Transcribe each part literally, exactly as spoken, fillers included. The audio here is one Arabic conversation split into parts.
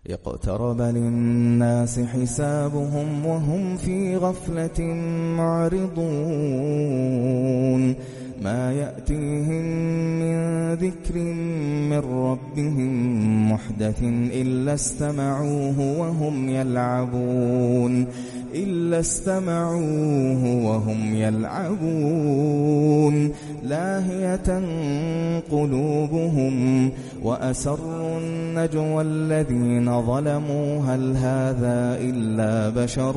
اقترب للناس حسابهم وهم في غفلة معرضون ما يأتيهم من ذكر من ربهم محدث إلا استمعوه وهم يلعبون إلا استمعوه وهم يلعبون لاهية قلوبهم وأسروا النجوى الذين ظلموا هل هذا إلا بشر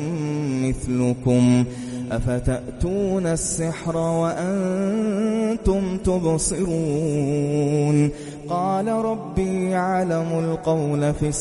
مثلكم أفتأتون السحر وأنتم تبصرون قال ربي يعلم القول في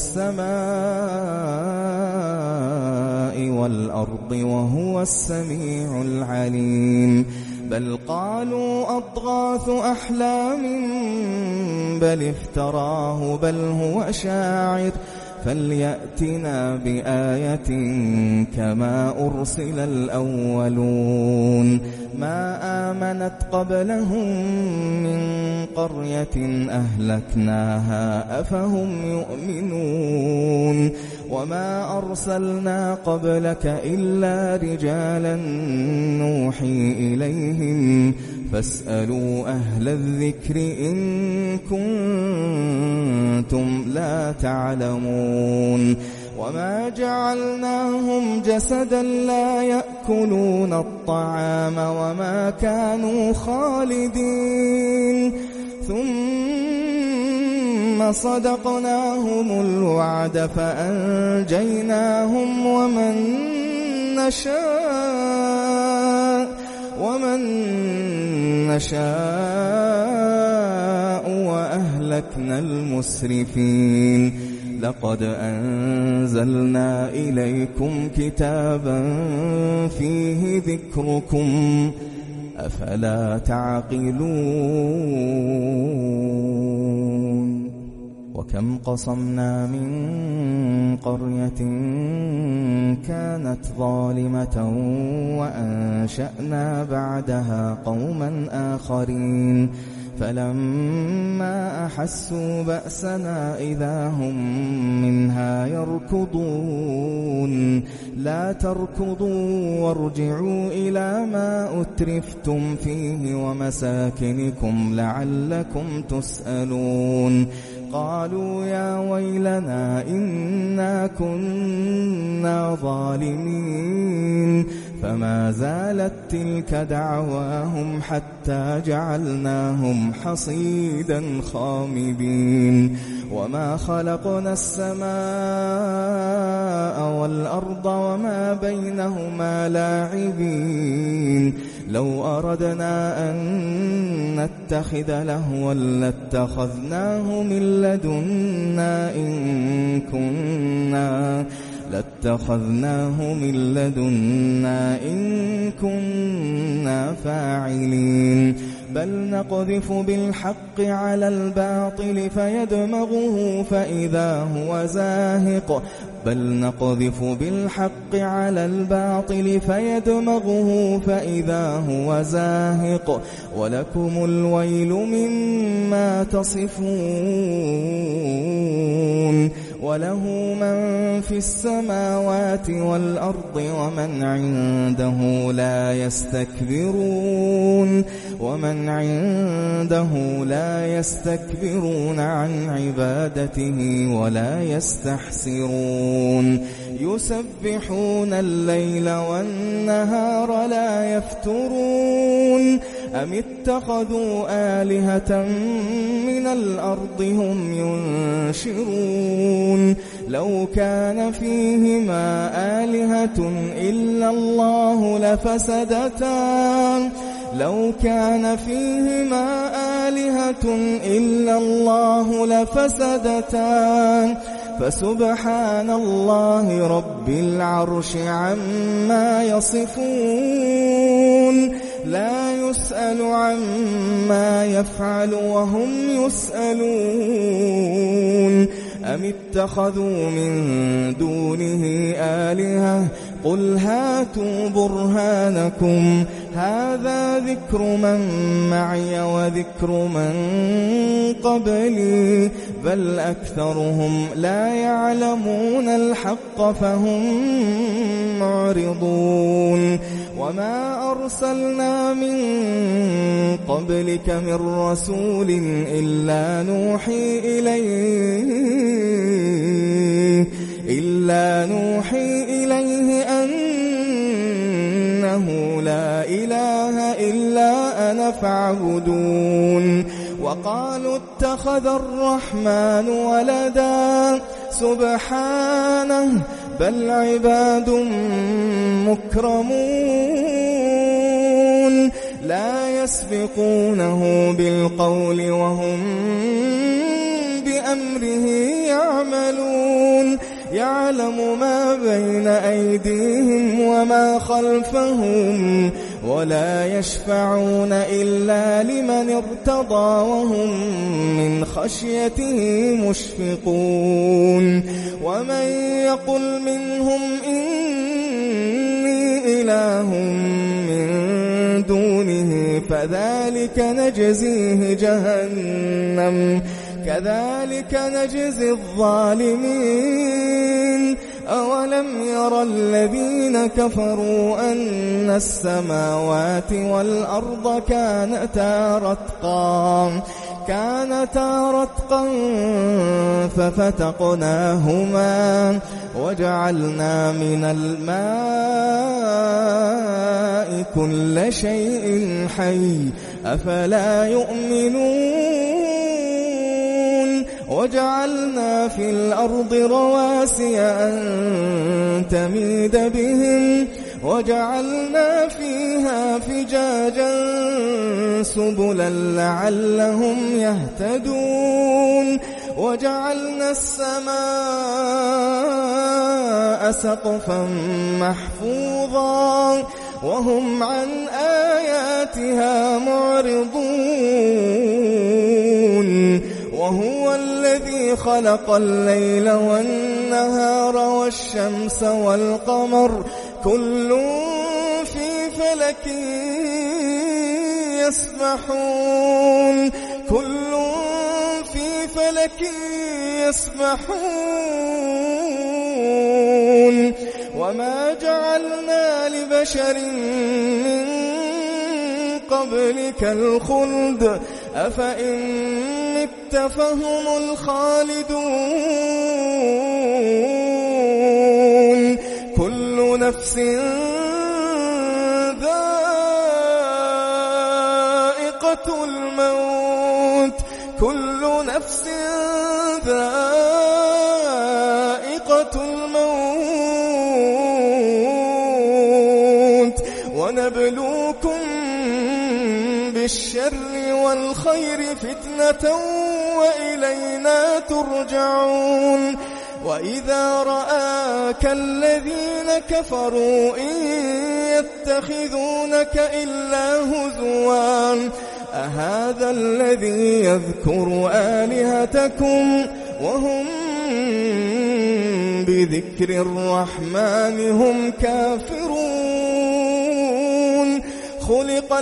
السماء والأرض وهو السميع العليم بل قالوا أضغاث أحلام بل افتراه بل هو شاعر فليأتنا بآية كما أرسل الأولون ما آمنت قبلهم من قرية أهلكناها أفهم يؤمنون وما أرسلنا قبلك إلا رجالا نوحي إليهم فاسألوا أهل الذكر إن كنتم لا تعلمون وما جعلناهم جسدا لا يأكلون الطعام وما كانوا خالدين ثم صدقناهم الوعد فأنجيناهم ومن نشاء ومن نشاء وأهلكنا المسرفين لقد أنزلنا إليكم كتابا فيه ذكركم أفلا تعقلون وكم قصمنا من قرية كانت ظالمة وأنشأنا بعدها قوما آخرين فلما أحسوا بأسنا إذا هم منها يركضون لا تركضوا وارجعوا إلى ما أترفتم فيه ومساكنكم لعلكم تسألون قالوا يا ويلنا إنا كنا ظالمين فما زالت تلك دعواهم حتى جعلناهم حصيدا خامدين وما خلقنا السماء والأرض وما بينهما لاعبين لو أردنا أن نتخذ لهوا لاتخذناه من لدنا إن كنا لاتخذناه من لدنا إن كنا فاعلين بل نقذف بالحق على الباطل فيدمغه فإذا هو زاهق بل نقذف بالحق على الباطل فيدمغه فإذا هو زاهق ولكم الويل مما تصفون وله من في السماوات والأرض ومن عنده لا يستكبرون ومن عنده لا يستكبرون عن عبادته ولا يستحسرون يسبحون الليل والنهار لا يفترون أم اتخذوا آلهة من الأرض هم ينشرون لو كان فيهما آلهة إلا الله لفسدتا لو كان فيهما آلهة إلا الله لفسدتا فسبحان الله رب العرش عما يصفون لا يسأل عما يفعل وهم يسألون أم اتخذوا من دونه آلهة قل هاتوا برهانكم هذا ذكر من معي وذكر من قبلي بل أكثرهم لا يعلمون الحق فهم معرضون وما أرسلنا من قبلك من رسول إلا نوحي إليه إلا نوحي إليه أنه لا إله إلا أنا فاعبدون وقالوا اتخذ الرحمن ولدا سبحانه بل عباد مكرمون لا يسبقونه بالقول وهم بأمره يعملون يعلم ما بين أيديهم وما خلفهم ولا يشفعون إلا لمن ارتضى وهم من خشيته مشفقون ومن يقل منهم إني إله من دونه فذلك نجزيه جهنم كذلك نجزي الظالمين أولم يرى الذين كفروا أن السماوات والأرض كانتا رتقا كانتا رتقا ففتقناهما وجعلنا من الماء كل شيء حي أفلا يؤمنون وجعلنا في الأرض رواسي أن تميد بهم وجعلنا فيها فجاجا سبلا لعلهم يهتدون وجعلنا السماء سقفا محفوظا وهم عن آياتها معرضون وهو الذي خلق الليل والنهار والشمس والقمر كل في فلك يسبحون كل في فلك يسبحون وما جعلنا لبشر من قبلك الخلد أفإن مت فهم الخالدون كل نفس ذائقة الموت كل نفس ذائقة الموت ونبلوكم بالشر والخير فتنة وإلينا ترجعون وإذا رآك الذين كفروا إن يتخذونك إلا هزوا أهذا الذي يذكر آلهتكم وهم بذكر الرحمن هم كافرون خلق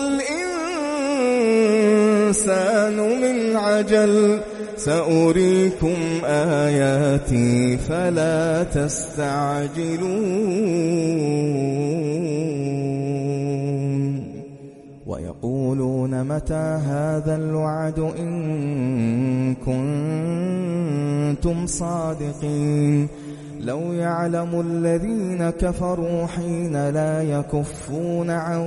الإنسان من عجل سأريكم آياتي فلا تستعجلون ويقولون متى هذا الوعد إن كنتم صادقين لو يعلم الذين كفروا حين لا يكفون عن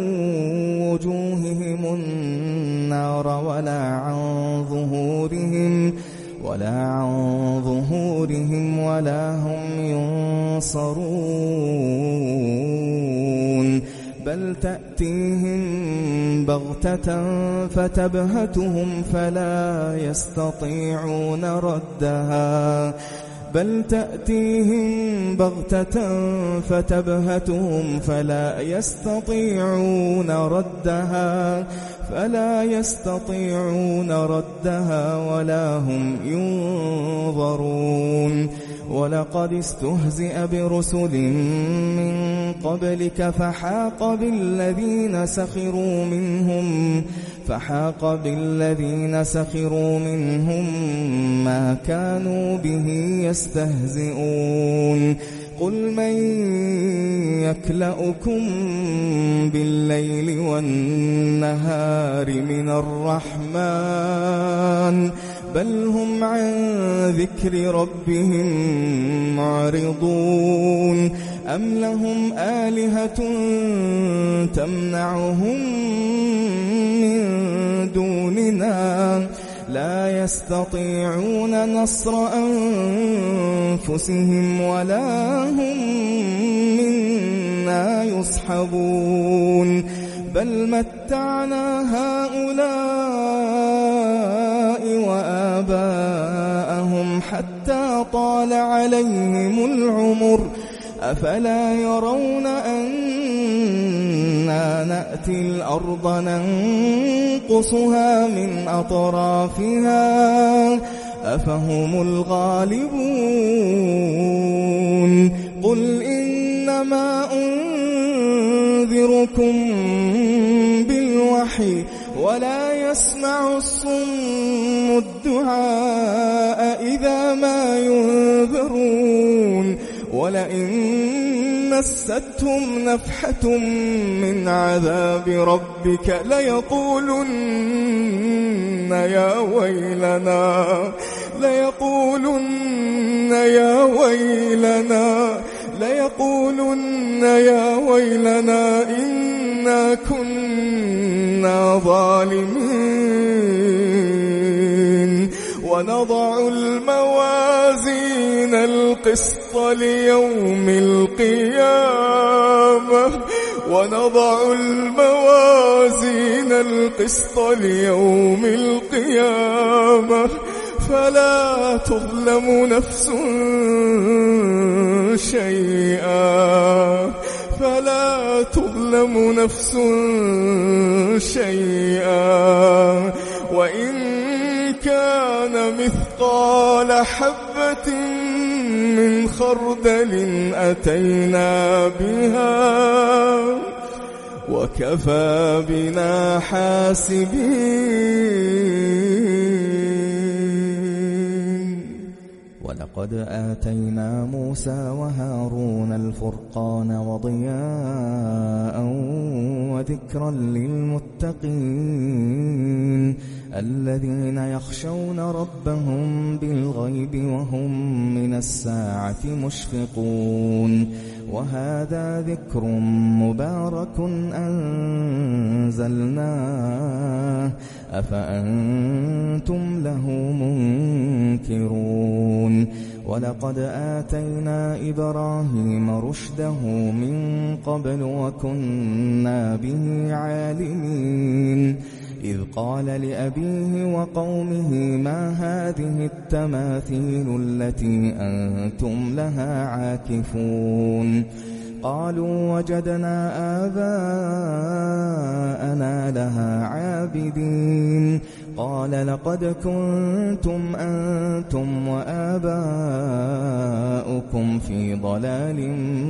وجوههم النار ولا عن ظهورهم ولا عن ظهورهم ولا هم ينصرون بل تأتيهم بغتة فتبهتهم فلا يستطيعون ردها بل تأتيهم بغتة فتبهتهم فلا يستطيعون ردها فلا يستطيعون ردها ولا هم ينظرون ولقد استهزئ برسل من قبلك فحاق بالذين سخروا منهم فحاق بالذين سخروا منهم ما كانوا به يستهزئون قل من يكلؤكم بالليل والنهار من الرحمن بل هم عن ذكر ربهم معرضون أم لهم آلهة تمنعهم من دوننا لا يستطيعون نصر أنفسهم ولا هم منا يصحبون بل متعنا هؤلاء وآباءهم حتى طال عليهم العمر أفلا يرون أنا نأتي الأرض ننقصها من أطرافها أفهم الغالبون قل إنما أنذركم بالوحي ولا يسمع الصم الدعاء إذا ما ينذرون ولئن مستهم نفحة من عذاب ربك ليقولن يا ويلنا ليقولن يا ويلنا ليقولن يا ويلنا إنا كنا ظالمين ونضع الموازين القسط ليوم القيامة ونضع الموازين القسط ليوم القيامة فلا تظلم نفس شيئا فلا تظلم نفس شيئا وإن كان مثقال حبة من خردل أتينا بها وكفى بنا حاسبين ولقد آتينا موسى وهارون الفرقان وضياء وذكرا للمتقين الذين يخشون ربهم بالغيب وهم من الساعة مشفقون وهذا ذكر مبارك أنزلناه أفأنتم له منكرون ولقد آتينا إبراهيم رشده من قبل وكنا به عالمين إذ قال لأبيه وقومه ما هذه التماثيل التي أنتم لها عاكفون قالوا وجدنا آباءنا لها عابدين قال لقد كنتم أنتم وآباؤكم في ضلال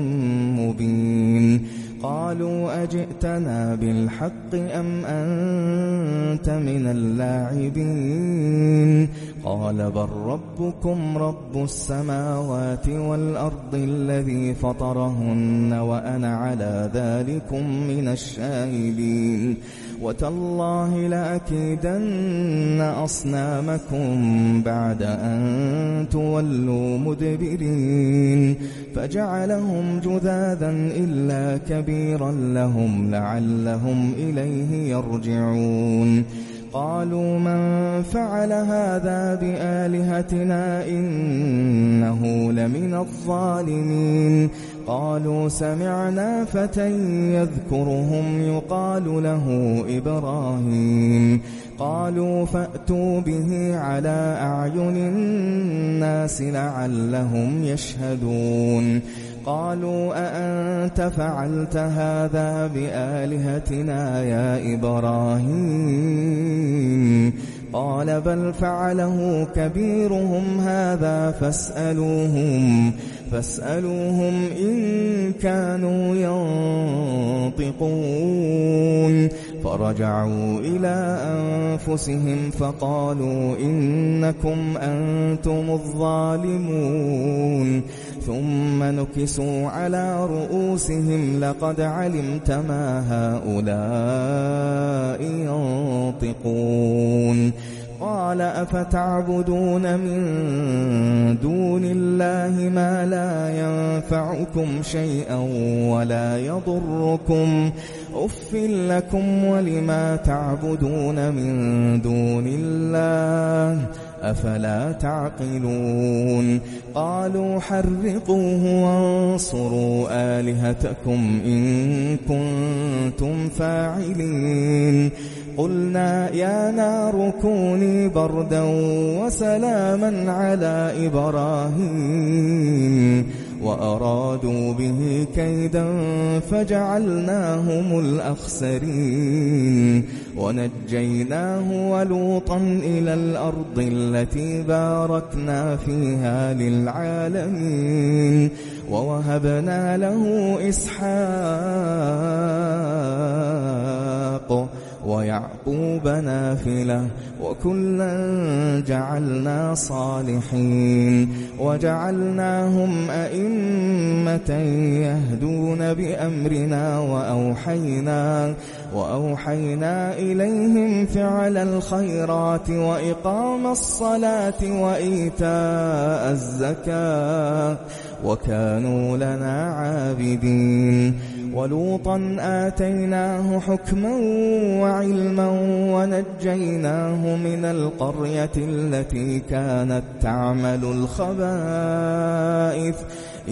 مبين قالوا أجئتنا بالحق أم أنت من اللاعبين قال بل ربكم رب السماوات والأرض الذي فطرهن وأنا على ذلكم من الشاهدين وتالله لأكيدن أصنامكم بعد أن تولوا مدبرين فجعلهم جذاذا إلا كبيرا لهم لعلهم إليه يرجعون قالوا من فعل هذا بآلهتنا إنه لمن الظالمين قالوا سمعنا فتى يذكرهم يقال له إبراهيم قالوا فأتوا به على أعين الناس لعلهم يشهدون قالوا أأنت فعلت هذا بآلهتنا يا إبراهيم قال بل فعله كبيرهم هذا فاسألوهم فاسألوهم إن كانوا ينطقون فرجعوا إلى أنفسهم فقالوا إنكم أنتم الظالمون ثم نكسوا على رؤوسهم لقد علمت ما هؤلاء ينطقون قال أفتعبدون من دون الله ما لا ينفعكم شيئا ولا يضركم أف لكم ولما تعبدون من دون الله أفلا تعقلون قالوا حرقوه وانصروا آلهتكم إن كنتم فاعلين قلنا يا نار كوني بردا وسلاما على إبراهيم وأرادوا به كيدا فجعلناهم الأخسرين ونجيناه ولوطا إلى الأرض التي باركنا فيها للعالمين ووهبنا له إسحاق ويعقوب نافلة وكلا جعلنا صالحين وجعلناهم أئمة يهدون بأمرنا وأوحينا وأوحينا إليهم فعل الخيرات وإقام الصلاة وإيتاء الزكاة وكانوا لنا عابدين ولوطا آتيناه حكما وعلما ونجيناه من القرية التي كانت تعمل الخبائث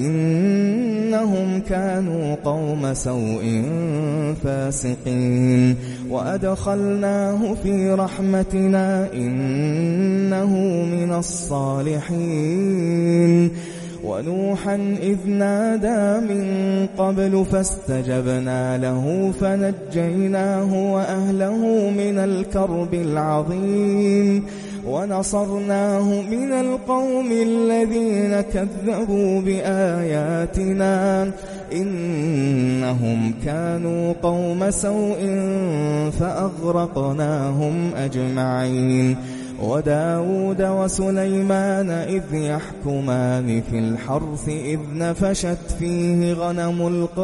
إنهم كانوا قوم سوء فاسقين وأدخلناه في رحمتنا إنه من الصالحين ونوحا إذ نادى من قبل فاستجبنا له فنجيناه وأهله من الكرب العظيم ونصرناه من القوم الذين كذبوا بآياتنا إنهم كانوا قوم سوء فأغرقناهم أجمعين وداود وسليمان إذ يحكمان في الحرث إذ نفشت فيه غنم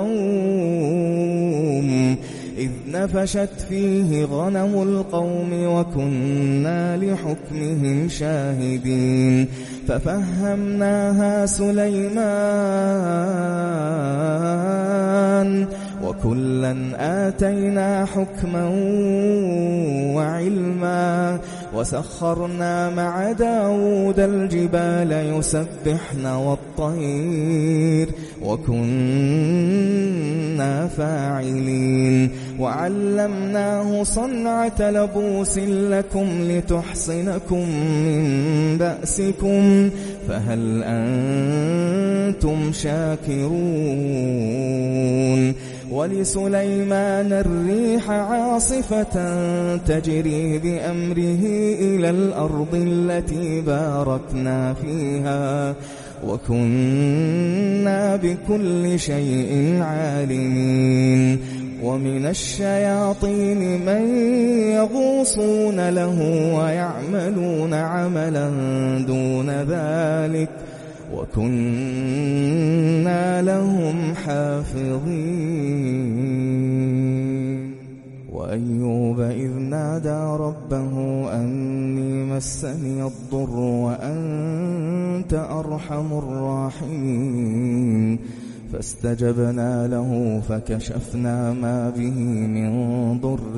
القوم إذ نفشت فيه غنم القوم وكنا لحكمهم شاهدين ففهمناها سليمان وكلا آتينا حكما وعلما وسخرنا مع داود الجبال يسبحن والطير وكنا فاعلين وعلمناه صنعة لبوس لكم لتحصنكم من بأسكم فهل أنتم شاكرون ولسليمان الريح عاصفة تجري بأمره إلى الأرض التي باركنا فيها وكنا بكل شيء عالمين ومن الشياطين من يغوصون له ويعملون عملا دون ذلك وكنا لهم حافظين وأيوب إذ نادى ربه أني مسني الضر وأنت أرحم الراحمين فاستجبنا له فكشفنا ما به من ضر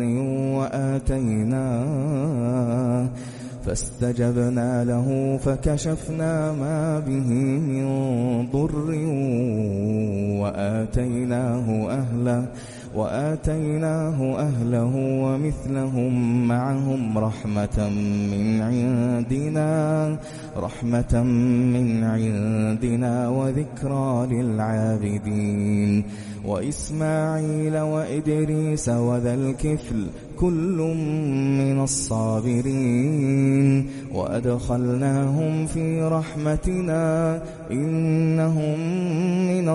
وآتيناه فاستجبنا له فكشفنا ما به من ضر وآتيناه أهله وآتيناه أهله ومثلهم معهم رحمة من عندنا رحمة من عندنا وذكرى للعابدين وإسماعيل وإدريس وذا الكفل كل من الصابرين وأدخلناهم في رحمتنا إنهم من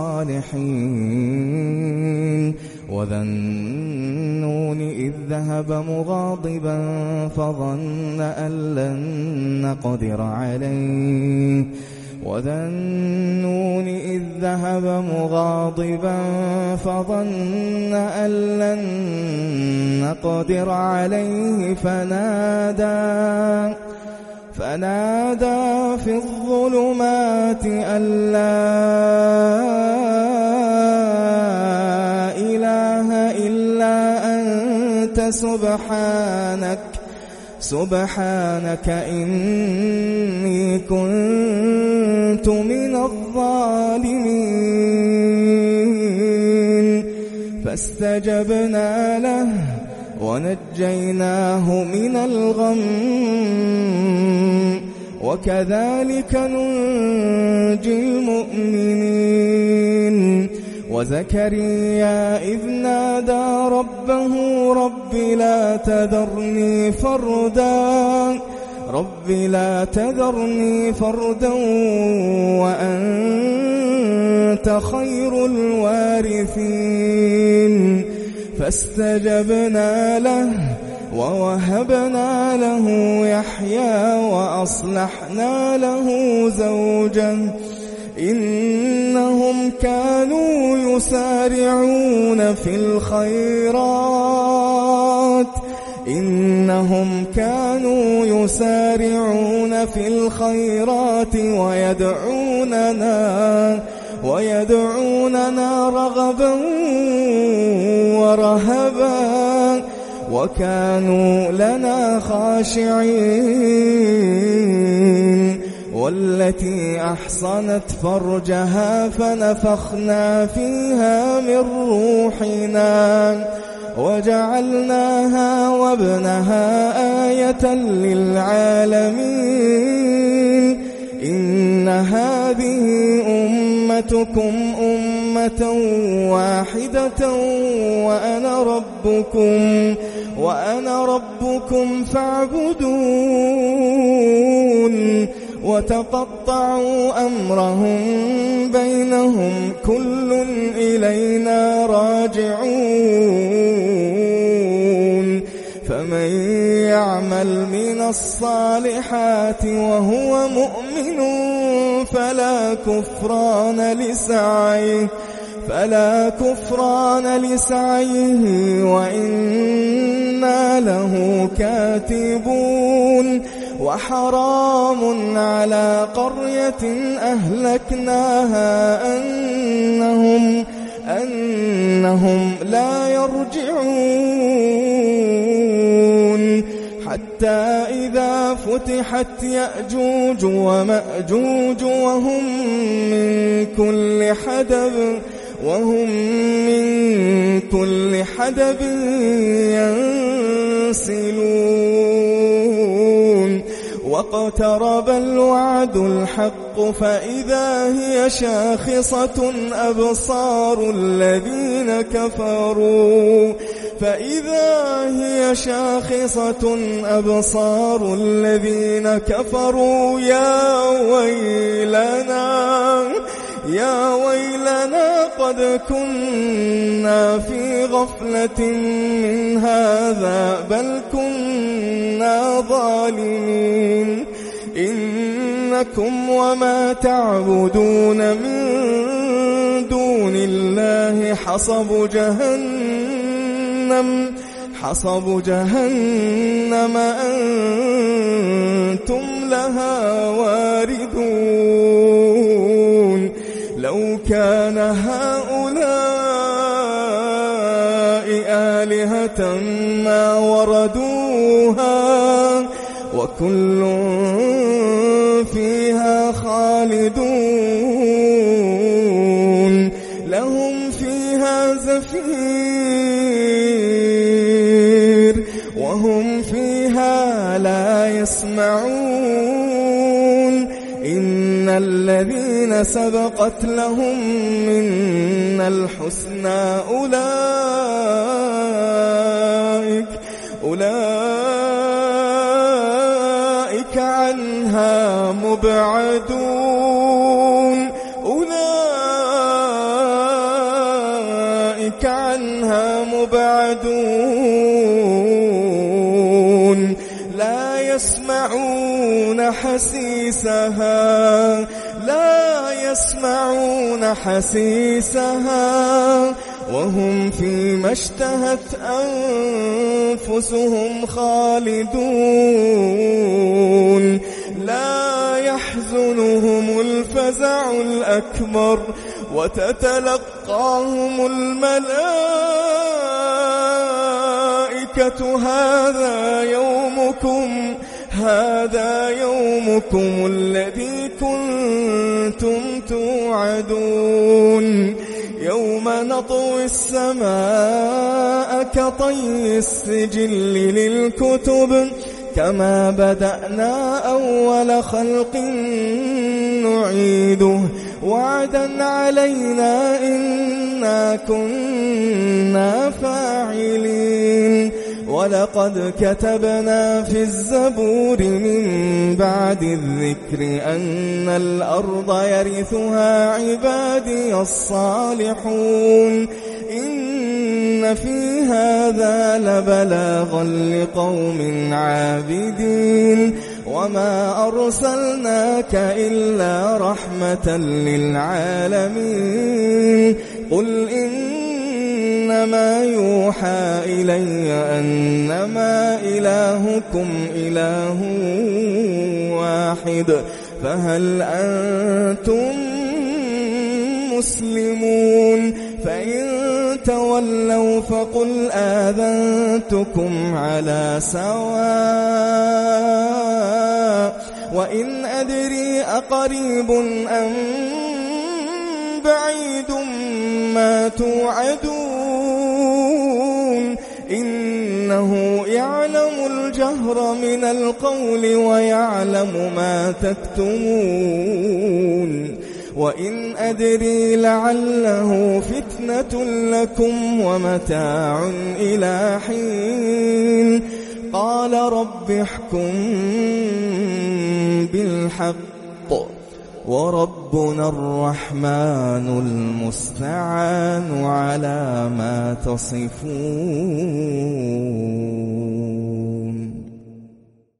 الصالحين وذا النون إذ ذهب مغاضبا فظن أن لن نقدر عليه وذا النون إذ ذهب مغاضبا فظن أن لن نقدر عليه فنادى فنادى في الظلمات أن لا إله إلا أنت سبحانك سبحانك إني كنت من الظالمين فاستجبنا له ونجيناه من الغم وكذلك ننجي المؤمنين وزكريا إذ نادى ربه رب لا تذرني فردا رب لا تذرني فردا وأنت خير الوارثين فاستجبنا له ووهبنا له يحيى وأصلحنا له زوجه إنهم كانوا يسارعون في الخيرات إنهم كانوا يسارعون في الخيرات ويدعوننا ويدعوننا رغبا ورهبا وكانوا لنا خاشعين والتي أحصنت فرجها فنفخنا فيها من روحنا وجعلناها وابنها آية للعالمين إن هذه أمتكم أمة واحدة وأنا ربكم وأنا ربكم فاعبدون وتقطعوا أمرهم بينهم كل إلينا راجعون فمن يعمل من الصالحات وهو مؤمن فلا كفران لسعيه فلا كفران لسعيه وإنا له كاتبون وحرام على قرية أهلكناها أنهم أنهم لا يرجعون حتى إذا فتحت يأجوج ومأجوج وهم من كل حدب وهم من كل حدب ينسلون واقترب الوعد الحق فإذا هي شاخصة أبصار الذين كفروا فإذا هي شاخصة أبصار الذين كفروا يا ويلنا يا ويلنا قد كنا في غفلة من هذا بل كنا ظالمين إنكم وما تعبدون من دون الله حصب جهنم حصب جهنم أنتم لها واردون لو كان هؤلاء آلهة ما وردوها وكل فيها خالدون لهم فيها زفير يسمعون إن الذين سبقت لهم منا الحسنى أولئك أولئك عنها مبعدون أولئك عنها مبعدون لا يسمعون حسيسها لا يسمعون حسيسها وهم فيما اشتهت أنفسهم خالدون لا يحزنهم الفزع الأكبر وتتلقاهم الملائكة هذا يومكم هذا يومكم الذي كنتم توعدون يوم نطوي السماء كطي السجل للكتب كما بدأنا أول خلق نعيده وعدا علينا إنا كنا فاعلين ولقد كتبنا في الزبور من بعد الذكر أن الأرض يرثها عبادي الصالحون إن في هذا لبلاغا لقوم عابدين وما أرسلناك إلا رحمة للعالمين قل إنما يوحى إلي أنما إلهكم إله واحد فهل أنتم مسلمون فإن تولوا فقل آذنتكم على سواء وإن أدري أقريب أم بعيد ما توعدون إنه يعلم الجهر من القول ويعلم ما تكتمون وإن أدري لعله فتنة لكم ومتاع إلى حين قال رب احكم بالحق وربنا الرحمن المستعان على ما تصفون.